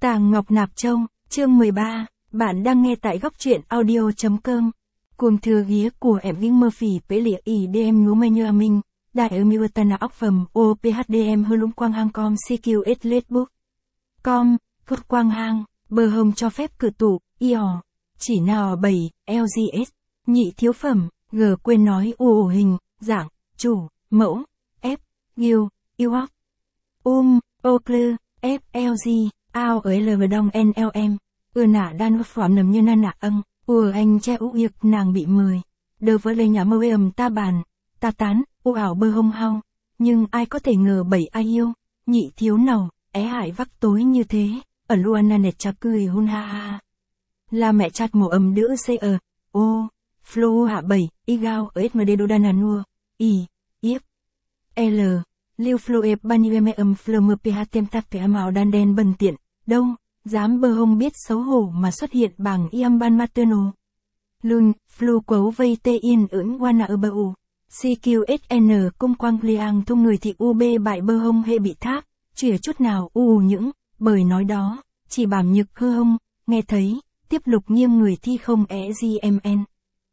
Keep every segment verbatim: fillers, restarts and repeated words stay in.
Tàng Ngọc Nạp Châu, chương mười ba, bạn đang nghe tại góc truyện audio.com. Cuồng thừa ghía của em Vinh Murphy Pế Lịa Ý Đêm Ngũ Mê Như Minh, Đại ở Miêu Tana Ốc Phẩm O P H D M Hư Lũng Quang Hang Com C Q S Letbook. Com, Cốt Quang Hang, Bờ Hồng cho phép cự tụ, I O, chỉ nào bảy, L G S, nhị thiếu phẩm, G quên nói U ổ hình, dạng, chủ, mẫu, F, Gil, Iwok, Um, Oclu, F L G. Ao ở L và đông N L M, ưa nả đan phỏm nầm như na nả âng, ưa anh che ụ yực nàng bị mời. Đơ với lấy nhà mơ ầm ta bàn, ta tán, u ảo bơ hông hao. Nhưng ai có thể ngờ bảy ai yêu, nhị thiếu nào, é hại vắc tối như thế, ở Luana nệt chà cười hun ha ha. Là mẹ chặt mổ ầm đỡ C ở, ô, Flo hạ bảy, y gao ở S M D đô đan hà nua, y, yếp, L. Liêu Flo ép ban như mẹ âm Flo mơ ph tem tắc ph màu đan đen bần tiện, đâu, dám bơ hông biết xấu hổ mà xuất hiện bằng iam ban maternal. Lun, Flo quấu vây tê yên ưỡng wana ở bờ u. C Q S N cung quang liang thung người thị U B bại bơ hông hệ bị tháp, chìa chút nào u những, bởi nói đó, chỉ bảm nhực hư hông, nghe thấy, tiếp lục nghiêng người thi không e G M N.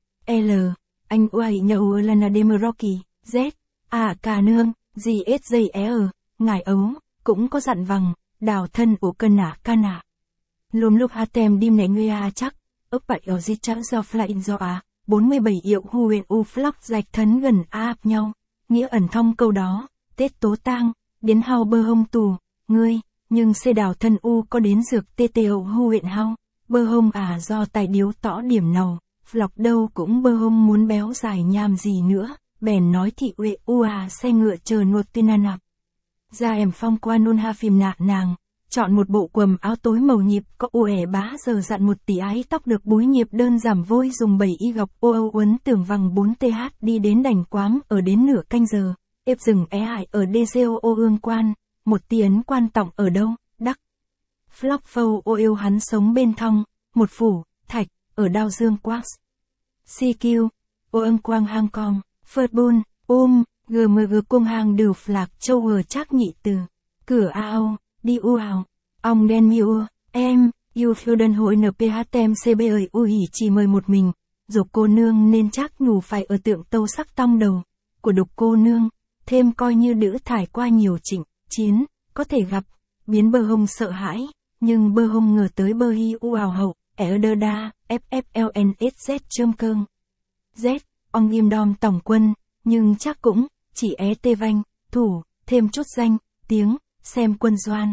L, anh uai nhậu lana đêm Rocky, Z, à cả nương. G S J E R, ngài ấu, cũng có dặn vằng, đào thân ủ cân nả ca nả. Lùm lúc ha tem đêm nẻ ngươi à chắc, ấp bại ở di chắc do fly do à, bốn mươi bảy triệu hu huyện u flock dạch thân gần áp nhau, nghĩa ẩn thông câu đó, Tết tố tang, đến hao bơ hông tù, ngươi, nhưng xê đào thân u có đến dược tê tê ấu hu huyện hao, bơ hông à do tài điếu tỏ điểm nào, flock đâu cũng bơ hông muốn béo dài nham gì nữa. Bèn nói thị uệ u à xe ngựa chờ nột tinanap. Ra em phong qua nôn ha phim nạ nàng, chọn một bộ quần áo tối màu nhịp có u ẻ bá giờ dặn một tỷ ái tóc được búi nhịp đơn giảm vôi dùng bảy y gọc ô âu uấn tưởng vằng bốn th đi đến đành quám ở đến nửa canh giờ, ép rừng é hại ở D C O O ương quan, một tiến quan trọng ở đâu, đắc. Flock phâu ô yêu hắn sống bên thong, một phủ, thạch, ở đao dương quax. C Q, ô ương quang hang com. Phật bùn, ôm, gờ mờ gờ cung hàng đều flạc châu hờ chắc nhị từ. Cửa ao, đi u ảo. Ông đen miu, em, yêu phiêu đơn hội N P H tem C B ơi u hỉ chỉ mời một mình. Dục cô nương nên chắc nhủ phải ở tượng tâu sắc tông đầu. Của đục cô nương, thêm coi như đỡ thải qua nhiều trịnh, chiến, có thể gặp. Biến bơ hông sợ hãi, nhưng bơ hông ngờ tới bơ hi u ảo hậu, ẻ đơ đa, F F L N S Z châm cơm. Z. Ông im đom tổng quân, nhưng chắc cũng, chỉ é tê vanh, thủ, thêm chút danh, tiếng, xem quân doan.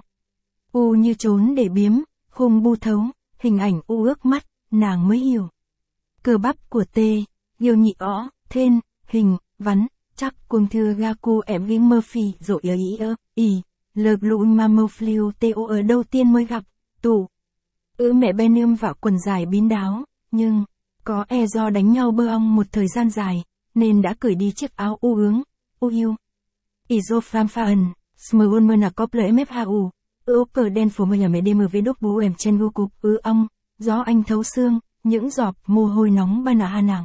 U như trốn để biếm, khung bu thấu, hình ảnh u ước mắt, nàng mới hiểu. Cơ bắp của tê, yêu nhị ó, thên, hình, vắn, chắc cuồng thưa Gaku em Vinh Murphy rồi ở ý ơ, ý, lợp lụ mà mâu fliu tê ô ở đâu tiên mới gặp, tủ. Ứ mẹ Benium vào quần dài bín đáo, nhưng... Có e do đánh nhau bơ ong một thời gian dài, nên đã cởi đi chiếc áo u ướng, u yêu. Isoframfaen, smurun mơ nà cóp lỡ M F H U, ư cờ đen phổ mơ nhà mẹ đêm với đốc bú em trên vô cục ư ong, gió anh thấu xương, những giọt mồ hôi nóng ba nà hà nàng.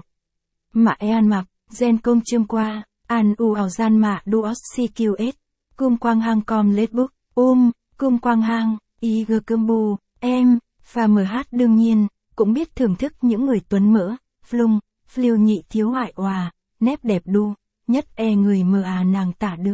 Mạ e an mạc, gen công chương qua, an u ảo gian mạ duos C Q S, cung quang hang com letbook, um, cung quang hang, y gơ cơm bù, em, và M H đương nhiên. Cũng biết thưởng thức những người tuấn mỡ, flung, fliu nhị thiếu hại hòa, nép đẹp đu, nhất e người mờ à nàng tả được.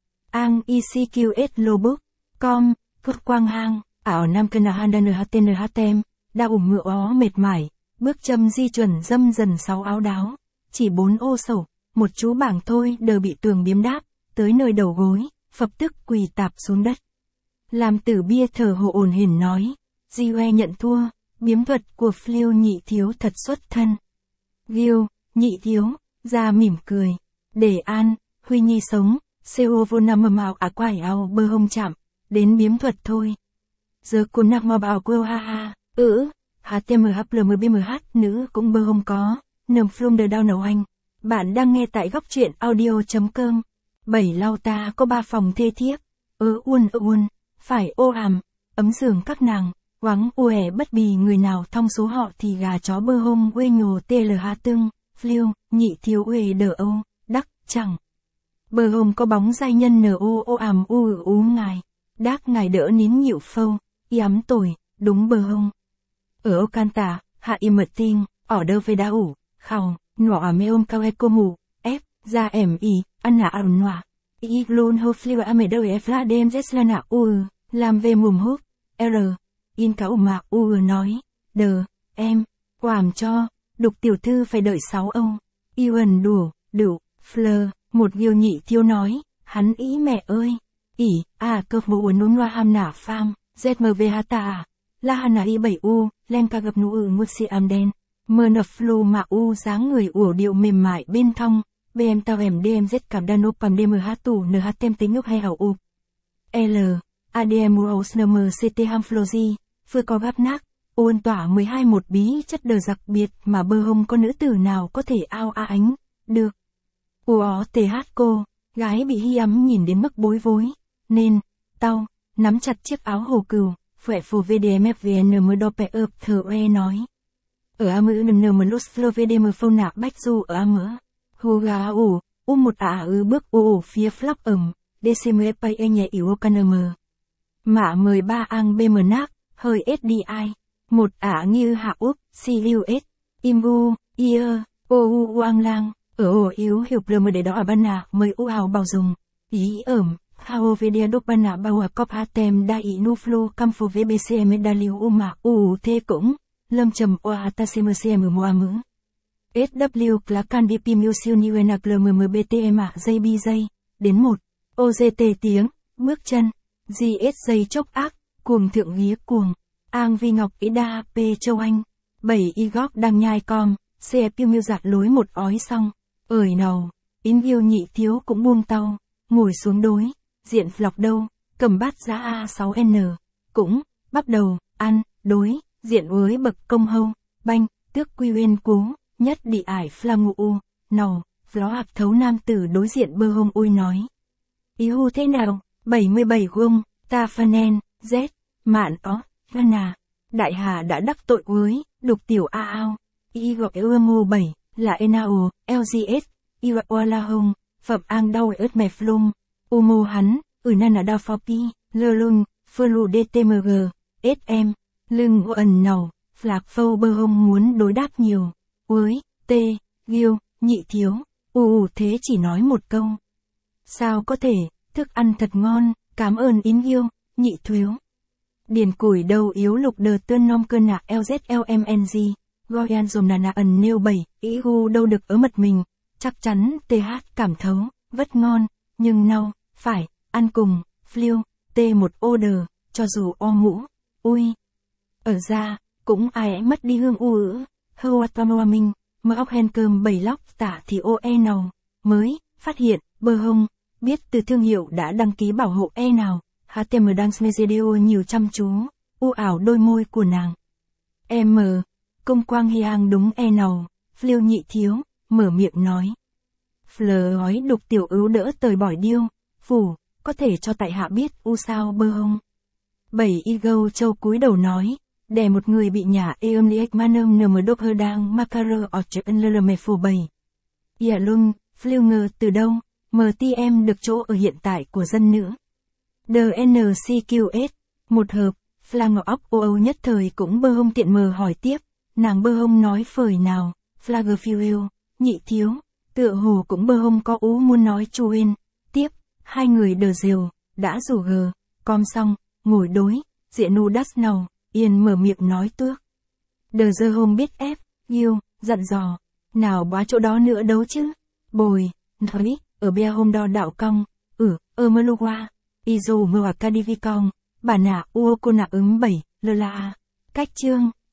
Ang I C Q S Lobuk, com, Cốt Quang Hang, ảo nam cân han đan h tên h tem, đa ủng ngựa ó mệt mỏi, bước châm di chuẩn dâm dần sáu áo đáo, chỉ bốn ô sầu, một chú bảng thôi đờ bị tường biếm đáp, tới nơi đầu gối, phập tức quỳ tạp xuống đất. Làm tử bia thở hồ ổn hển nói, Di Hoe nhận thua. Biếm thuật của Fliu nhị thiếu thật xuất thân. Gil, nhị thiếu, ra mỉm cười. Để an, Huy Nhi sống, Seo vô nằm mờ màu à quải ao bơ hông chạm. Đến biếm thuật thôi. Giờ cô nạc mò bảo quêu ha ha. Ừ, H T M H L M B M H nữ cũng bơ hông có. Nầm Flum đờ đau nấu anh. Bạn đang nghe tại góc truyện audio.com. Bảy lau ta có ba phòng thê thiếp. Ớ uôn ớ uôn. Phải ô ảm. Ấm giường các nàng. Quáng uể bất bì người nào thông số họ thì gà chó bơ hông uê nhồ tê lờ hà tương, Fliu, nhị thiếu uê đờ âu, đắc, chẳng. Bơ hông có bóng giai nhân nờ ô ô ảm u ứ ngài, đác ngài đỡ nín nhịu phâu, y ấm tồi, đúng bờ hông. Ở Ocanta, hạ y mật tinh, ở đâu về đá ủ, khào, nọ à mê ôm cao e cô mù, ép, ra em y, ăn nạ ảo nọa. Y luôn hô fliwa à mê đâu e fla đêm zes là nạ u, làm về mùm hút, r, in cáo mà u nói, đờ, em, quảm cho, đục tiểu thư phải đợi sáu ông. Iwan đùa, đựu, fleur, một ghiêu nhị thiếu nói, hắn ý mẹ ơi. Ỉ, à cơ vụ uốn nôn loa ham nả pham, zmv hata à. La hana y bảy u, len ca gặp nụ ử ngút si am đen. Mờ nập flu mà u dáng người ủa điệu mềm mại bên thông. Bm tao em dmz cảm đa nô pam dm hát tù nh tem tính ngốc hay hảo u. L, adm uos nm ct ham flozi, vừa có gáp nác. Ôn tỏa mười hai một bí chất đờ đặc biệt mà bơ hông có nữ tử nào có thể ao a ánh, được. Ủa th cô, gái bị hy ấm nhìn đến mức bối rối, nên, tao, nắm chặt chiếc áo hồ cừu, phệ phù vdmfvn mơ đo pẹ ợp thờ e nói. Ở a mữ nm nm lốt flo vdm phâu nạc bách du ở a mỡ. Hù gà ủ, u một ả ư bước ủ phía flop ẩm, dcm pay e nhẹ yếu kanm. Mạ mười ba ang bm nác, hơi sdi. Một ả như hạ úp, cus, imbu, ear, ou uang lang, ở ổ yếu hiểu plm để đó ở ban nạ mới u ảo bảo dùng. Ý ẩm, hao vedia đốc ban nạ bao à cop atem đa ý nu flu cam phô vbcm đa liu u mạc u thê cũng, lâm trầm oa ta cmcm mua mữ. sw là can vi pimiu siêu niu n klmmbtm à dây bi dây, đến một, ogt tiếng, bước chân, gs dây chốc ác, cuồng thượng vía cuồng. Ang vi ngọc ý đa p châu anh, bảy y góp đang nhai con, xe piêu miêu giạt lối một ói xong, ởi nầu, ín yêu nhị thiếu cũng buông tàu, ngồi xuống đối, diện lọc đâu, cầm bát giá a sáu n, cũng, bắt đầu, ăn, đối, diện với bậc công hâu, banh, tước quy uyên cú, nhất đi ải flam ngụ u, nầu, gió hạc thấu nam tử đối diện bơ hông ui nói. Ý hu thế nào, bảy mươi bảy gông, ta phanen, z, mạn ó. Gana, đại hà đã đắc tội với, đục tiểu a ao, y gọi emo bảy, là enao, lgs, y gọi ola hông, phẩm ang đau ớt mè flung, umo hắn, ử nana đau phao pi, lơ lưng, phơ lù dtmg, sm, lưng ẩn nầu, flạc phâu bơ hông muốn đối đáp nhiều, với, t, ghiêu, nhị thiếu, u u thế chỉ nói một câu. Sao có thể, thức ăn thật ngon, cảm ơn ín ghiêu, nhị thiếu. Điền củi đầu yếu lục đờ tơn nom cơn nạ lzlmng, goyan dùm nà nà ẩn nêu bảy, ý gu đâu được ở mật mình, chắc chắn th cảm thấu, vất ngon, nhưng nâu, phải, ăn cùng, fliu, t một order, cho dù o mũ, ui. Ở ra, cũng ai mất đi hương u ữ, hơ hoa minh, mơ óc hen cơm bảy lóc tả thì ô e nào, mới, phát hiện, bơ hông, biết từ thương hiệu đã đăng ký bảo hộ e nào. hát tê em đang video nhiều chăm chú, u ảo đôi môi của nàng. M, công quang hiang đúng e nào, fliu nhị thiếu, mở miệng nói. Fleur gói đục tiểu ứu đỡ tời bỏi điêu, phủ, có thể cho tại hạ biết u sao bơ hông. Bảy y gâu châu cúi đầu nói, đè một người bị nhả eum liếc manum nm đốc hơ đang macaro ở chợ ân lơ mê phù bảy. Dạ lung, fliu ngờ từ đâu, mờ ti em được chỗ ở hiện tại của dân nữ. đê en xê quy ét, một hợp, Fla ngọc óc ô âu nhất thời cũng bơ hông tiện mờ hỏi tiếp, nàng bơ hông nói phởi nào, Flagerfield, nhị thiếu, tựa hồ cũng bơ hông có ú muốn nói chu yên, tiếp, hai người đờ diều, đã rủ gờ, com xong, ngồi đối, diện nu đắt nào, yên mở miệng nói tước. Đờ dơ hôm biết ép, yêu, dặn dò, nào bá chỗ đó nữa đấu chứ, bồi, nói, ở bea hôm đo đạo cong, ừ, ơ mơ lu qua. Izo mơ hoặc Kadivicong, bà nạ uo cô nạ ứng bảy, lơ la. Cách chương.